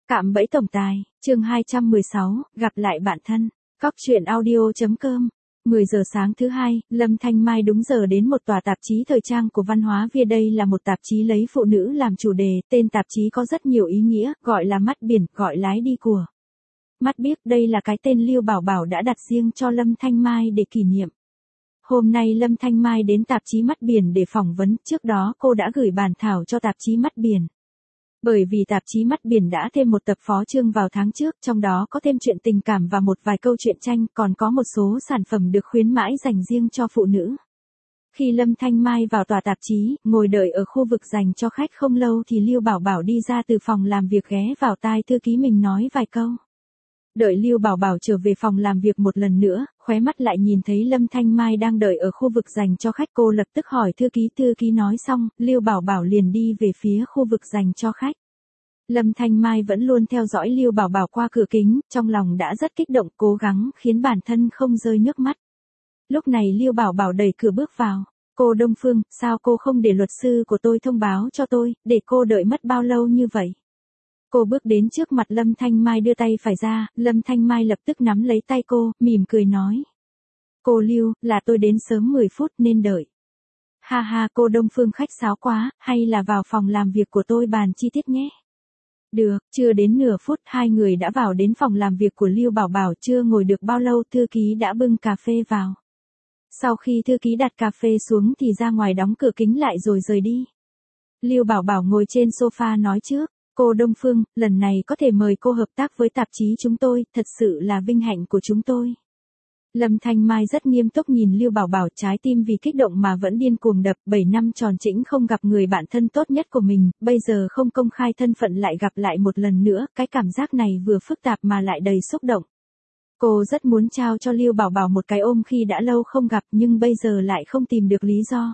Cạm bẫy tổng tài, chương 216, gặp lại bạn thân. Cóc truyện audio.com. 10 giờ sáng thứ hai, Lâm Thanh Mai đúng giờ đến một tòa tạp chí thời trang của Văn hóa Việt. Đây là một tạp chí lấy phụ nữ làm chủ đề, tên tạp chí có rất nhiều ý nghĩa, gọi là mắt biển, gọi lái đi của. Mắt biếc, đây là cái tên Liêu Bảo Bảo đã đặt riêng cho Lâm Thanh Mai để kỷ niệm. Hôm nay Lâm Thanh Mai đến tạp chí Mắt Biển để phỏng vấn, trước đó cô đã gửi bản thảo cho tạp chí Mắt Biển. Bởi vì tạp chí Mắt Biển đã thêm một tập phó chương vào tháng trước, trong đó có thêm chuyện tình cảm và một vài câu chuyện tranh, còn có một số sản phẩm được khuyến mãi dành riêng cho phụ nữ. Khi Lâm Thanh Mai vào tòa tạp chí, ngồi đợi ở khu vực dành cho khách không lâu thì Liêu Bảo Bảo đi ra từ phòng làm việc ghé vào tai thư ký mình nói vài câu. Đợi Liêu Bảo Bảo trở về phòng làm việc một lần nữa, khóe mắt lại nhìn thấy Lâm Thanh Mai đang đợi ở khu vực dành cho khách, cô lập tức hỏi thư ký nói xong, Liêu Bảo Bảo liền đi về phía khu vực dành cho khách. Lâm Thanh Mai vẫn luôn theo dõi Liêu Bảo Bảo qua cửa kính, trong lòng đã rất kích động, cố gắng khiến bản thân không rơi nước mắt. Lúc này Liêu Bảo Bảo đẩy cửa bước vào. Cô Đông Phương, sao cô không để luật sư của tôi thông báo cho tôi, để cô đợi mất bao lâu như vậy? Cô bước đến trước mặt Lâm Thanh Mai đưa tay phải ra, Lâm Thanh Mai lập tức nắm lấy tay cô, mỉm cười nói. Cô Liêu, là tôi đến sớm 10 phút nên đợi. Ha ha, cô Đông Phương khách sáo quá, hay là vào phòng làm việc của tôi bàn chi tiết nhé. Được, chưa đến nửa phút hai người đã vào đến phòng làm việc của Liêu Bảo Bảo, chưa ngồi được bao lâu thư ký đã bưng cà phê vào. Sau khi thư ký đặt cà phê xuống thì ra ngoài đóng cửa kính lại rồi rời đi. Liêu Bảo Bảo ngồi trên sofa nói trước. Cô Đông Phương, lần này có thể mời cô hợp tác với tạp chí chúng tôi, thật sự là vinh hạnh của chúng tôi. Lâm Thanh Mai rất nghiêm túc nhìn Liêu Bảo Bảo, trái tim vì kích động mà vẫn điên cuồng đập, 7 năm tròn trĩnh không gặp người bạn thân tốt nhất của mình, bây giờ không công khai thân phận lại gặp lại một lần nữa, cái cảm giác này vừa phức tạp mà lại đầy xúc động. Cô rất muốn trao cho Liêu Bảo Bảo một cái ôm khi đã lâu không gặp nhưng bây giờ lại không tìm được lý do.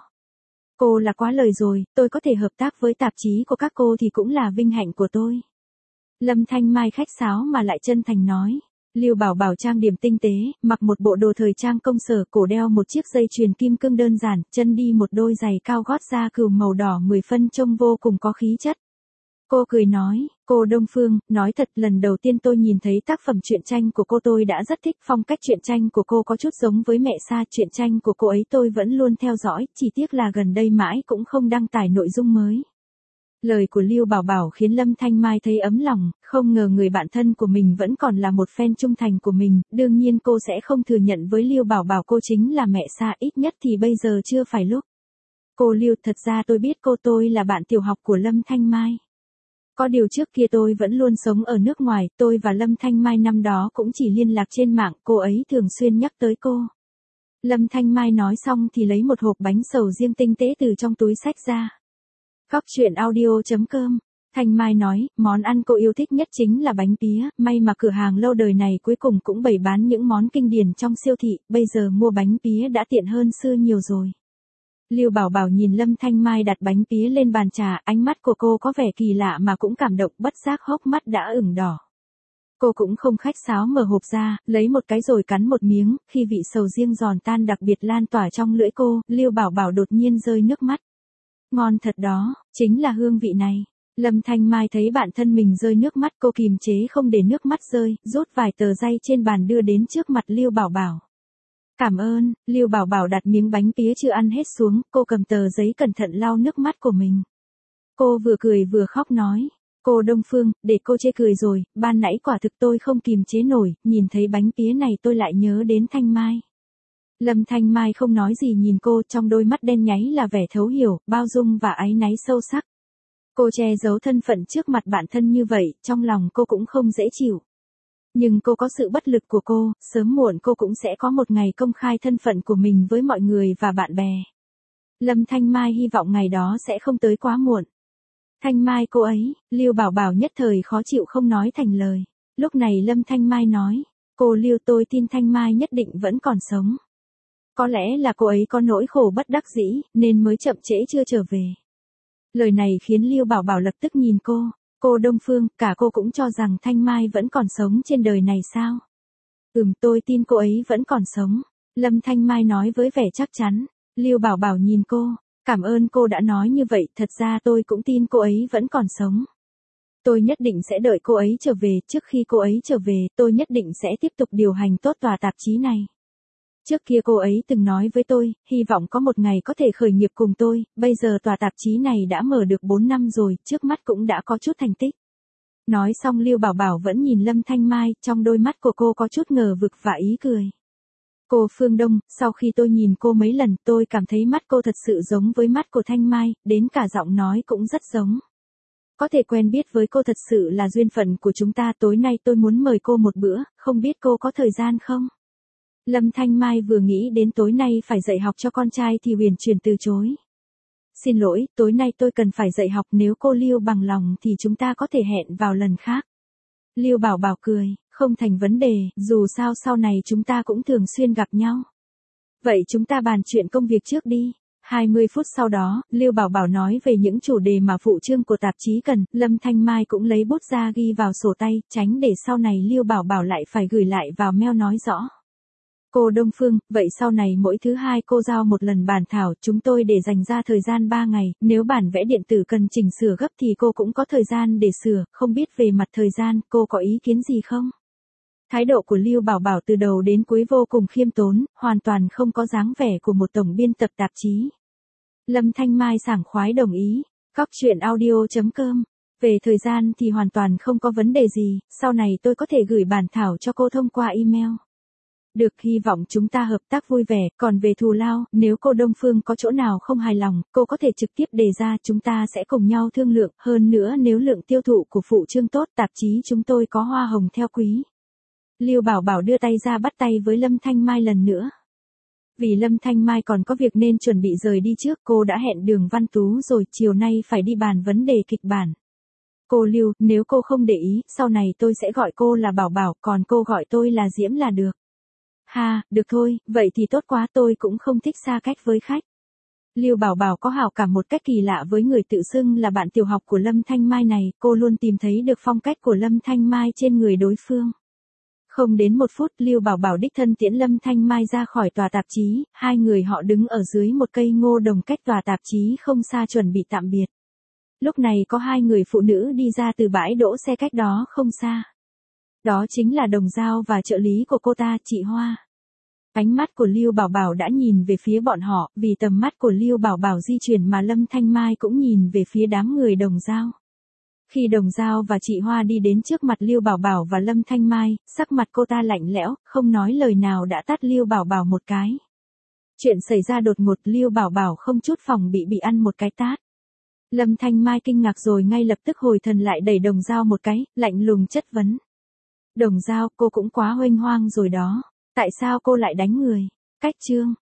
Cô là quá lời rồi, tôi có thể hợp tác với tạp chí của các cô thì cũng là vinh hạnh của tôi. Lâm Thanh Mai khách sáo mà lại chân thành nói. Liêu Bảo Bảo trang điểm tinh tế, mặc một bộ đồ thời trang công sở, cổ đeo một chiếc dây chuyền kim cương đơn giản, chân đi một đôi giày cao gót da cừu màu đỏ 10 phân trông vô cùng có khí chất. Cô cười nói, cô Đông Phương, nói thật lần đầu tiên tôi nhìn thấy tác phẩm truyện tranh của cô tôi đã rất thích, phong cách truyện tranh của cô có chút giống với mẹ Sa, truyện tranh của cô ấy tôi vẫn luôn theo dõi, chỉ tiếc là gần đây mãi cũng không đăng tải nội dung mới. Lời của Liêu Bảo Bảo khiến Lâm Thanh Mai thấy ấm lòng, không ngờ người bạn thân của mình vẫn còn là một fan trung thành của mình, đương nhiên cô sẽ không thừa nhận với Liêu Bảo Bảo cô chính là mẹ Sa, ít nhất thì bây giờ chưa phải lúc. Cô Liêu, thật ra tôi biết tôi là bạn tiểu học của Lâm Thanh Mai. Có điều trước kia tôi vẫn luôn sống ở nước ngoài, tôi và Lâm Thanh Mai năm đó cũng chỉ liên lạc trên mạng, cô ấy thường xuyên nhắc tới cô. Lâm Thanh Mai nói xong thì lấy một hộp bánh sầu riêng tinh tế từ trong túi xách ra. Cóc truyện audio.com. Thanh Mai nói, món ăn cô yêu thích nhất chính là bánh pía, may mà cửa hàng lâu đời này cuối cùng cũng bày bán những món kinh điển trong siêu thị, bây giờ mua bánh pía đã tiện hơn xưa nhiều rồi. Liêu Bảo Bảo nhìn Lâm Thanh Mai đặt bánh pía lên bàn trà, ánh mắt của cô có vẻ kỳ lạ mà cũng cảm động, bất giác hốc mắt đã ửng đỏ. Cô cũng không khách sáo mở hộp ra, lấy một cái rồi cắn một miếng, khi vị sầu riêng giòn tan đặc biệt lan tỏa trong lưỡi cô, Liêu Bảo Bảo đột nhiên rơi nước mắt. Ngon thật đó, chính là hương vị này. Lâm Thanh Mai thấy bạn thân mình rơi nước mắt, cô kìm chế không để nước mắt rơi, rút vài tờ giấy trên bàn đưa đến trước mặt Liêu Bảo Bảo. Cảm ơn, Liêu Bảo Bảo đặt miếng bánh pía chưa ăn hết xuống, cô cầm tờ giấy cẩn thận lau nước mắt của mình. Cô vừa cười vừa khóc nói, cô Đông Phương, để cô chê cười rồi, ban nãy quả thực tôi không kìm chế nổi, nhìn thấy bánh pía này tôi lại nhớ đến Thanh Mai. Lâm Thanh Mai không nói gì nhìn cô, trong đôi mắt đen nháy là vẻ thấu hiểu, bao dung và áy náy sâu sắc. Cô che giấu thân phận trước mặt bạn thân như vậy, trong lòng cô cũng không dễ chịu. Nhưng cô có sự bất lực của cô, sớm muộn cô cũng sẽ có một ngày công khai thân phận của mình với mọi người và bạn bè. Lâm Thanh Mai hy vọng ngày đó sẽ không tới quá muộn. Thanh Mai cô ấy, Liêu Bảo Bảo nhất thời khó chịu không nói thành lời. Lúc này Lâm Thanh Mai nói, cô Liêu tôi tin Thanh Mai nhất định vẫn còn sống. Có lẽ là cô ấy có nỗi khổ bất đắc dĩ, nên mới chậm trễ chưa trở về. Lời này khiến Liêu Bảo Bảo lập tức nhìn cô. Cô Đông Phương, cả cô cũng cho rằng Thanh Mai vẫn còn sống trên đời này sao? Tôi tin cô ấy vẫn còn sống. Lâm Thanh Mai nói với vẻ chắc chắn. Liêu Bảo Bảo nhìn cô. Cảm ơn cô đã nói như vậy, thật ra tôi cũng tin cô ấy vẫn còn sống. Tôi nhất định sẽ đợi cô ấy trở về, trước khi cô ấy trở về, tôi nhất định sẽ tiếp tục điều hành tốt tòa tạp chí này. Trước kia cô ấy từng nói với tôi, hy vọng có một ngày có thể khởi nghiệp cùng tôi, bây giờ tòa tạp chí này đã mở được 4 năm rồi, trước mắt cũng đã có chút thành tích. Nói xong Lưu Bảo Bảo vẫn nhìn Lâm Thanh Mai, trong đôi mắt của cô có chút ngờ vực và ý cười. Cô Phương Đông, sau khi tôi nhìn cô mấy lần, tôi cảm thấy mắt cô thật sự giống với mắt của Thanh Mai, đến cả giọng nói cũng rất giống. Có thể quen biết với cô thật sự là duyên phận của chúng ta, tối nay tôi muốn mời cô một bữa, không biết cô có thời gian không? Lâm Thanh Mai vừa nghĩ đến tối nay phải dạy học cho con trai thì huyền chuyển từ chối. Xin lỗi, tối nay tôi cần phải dạy học, nếu cô Lưu bằng lòng thì chúng ta có thể hẹn vào lần khác. Lưu Bảo Bảo cười, không thành vấn đề, dù sao sau này chúng ta cũng thường xuyên gặp nhau. Vậy chúng ta bàn chuyện công việc trước đi. 20 phút sau đó, Lưu Bảo Bảo nói về những chủ đề mà phụ chương của tạp chí cần, Lâm Thanh Mai cũng lấy bút ra ghi vào sổ tay, tránh để sau này Lưu Bảo Bảo lại phải gửi lại vào mail nói rõ. Cô Đông Phương, vậy sau này mỗi thứ hai cô giao một lần bản thảo, chúng tôi để dành ra thời gian 3 ngày, nếu bản vẽ điện tử cần chỉnh sửa gấp thì cô cũng có thời gian để sửa, không biết về mặt thời gian, cô có ý kiến gì không? Thái độ của Lưu Bảo Bảo từ đầu đến cuối vô cùng khiêm tốn, hoàn toàn không có dáng vẻ của một tổng biên tập tạp chí. Lâm Thanh Mai sảng khoái đồng ý. Cóc truyện audio.com. Về thời gian thì hoàn toàn không có vấn đề gì, sau này tôi có thể gửi bản thảo cho cô thông qua email. Được, hy vọng chúng ta hợp tác vui vẻ, còn về thù lao, nếu cô Đông Phương có chỗ nào không hài lòng, cô có thể trực tiếp đề ra, chúng ta sẽ cùng nhau thương lượng, hơn nữa nếu lượng tiêu thụ của phụ chương tốt, tạp chí chúng tôi có hoa hồng theo quý. Lưu Bảo Bảo đưa tay ra bắt tay với Lâm Thanh Mai lần nữa. Vì Lâm Thanh Mai còn có việc nên chuẩn bị rời đi trước, cô đã hẹn Đường Văn Tú rồi, chiều nay phải đi bàn vấn đề kịch bản. Cô Lưu, nếu cô không để ý, sau này tôi sẽ gọi cô là Bảo Bảo, còn cô gọi tôi là Diễm là được. Ha, được thôi, vậy thì tốt quá, tôi cũng không thích xa cách với khách. Lưu Bảo Bảo có hảo cảm một cách kỳ lạ với người tự xưng là bạn tiểu học của Lâm Thanh Mai này, cô luôn tìm thấy được phong cách của Lâm Thanh Mai trên người đối phương. Không đến 1 phút, Lưu Bảo Bảo đích thân tiễn Lâm Thanh Mai ra khỏi tòa tạp chí, hai người họ đứng ở dưới một cây ngô đồng cách tòa tạp chí không xa chuẩn bị tạm biệt. Lúc này có hai người phụ nữ đi ra từ bãi đỗ xe cách đó không xa. Đó chính là Đồng Dao và trợ lý của cô ta, chị Hoa. Ánh mắt của Lưu Bảo Bảo đã nhìn về phía bọn họ, vì tầm mắt của Lưu Bảo Bảo di chuyển mà Lâm Thanh Mai cũng nhìn về phía đám người Đồng Dao. Khi Đồng Dao và chị Hoa đi đến trước mặt Lưu Bảo Bảo và Lâm Thanh Mai, sắc mặt cô ta lạnh lẽo, không nói lời nào đã tát Lưu Bảo Bảo một cái. Chuyện xảy ra đột ngột, Lưu Bảo Bảo không chút phòng bị ăn một cái tát. Lâm Thanh Mai kinh ngạc rồi ngay lập tức hồi thần lại, đẩy Đồng Dao một cái, lạnh lùng chất vấn. Đồng Dao, cô cũng quá huênh hoang rồi đó. Tại sao cô lại đánh người? Cách chương.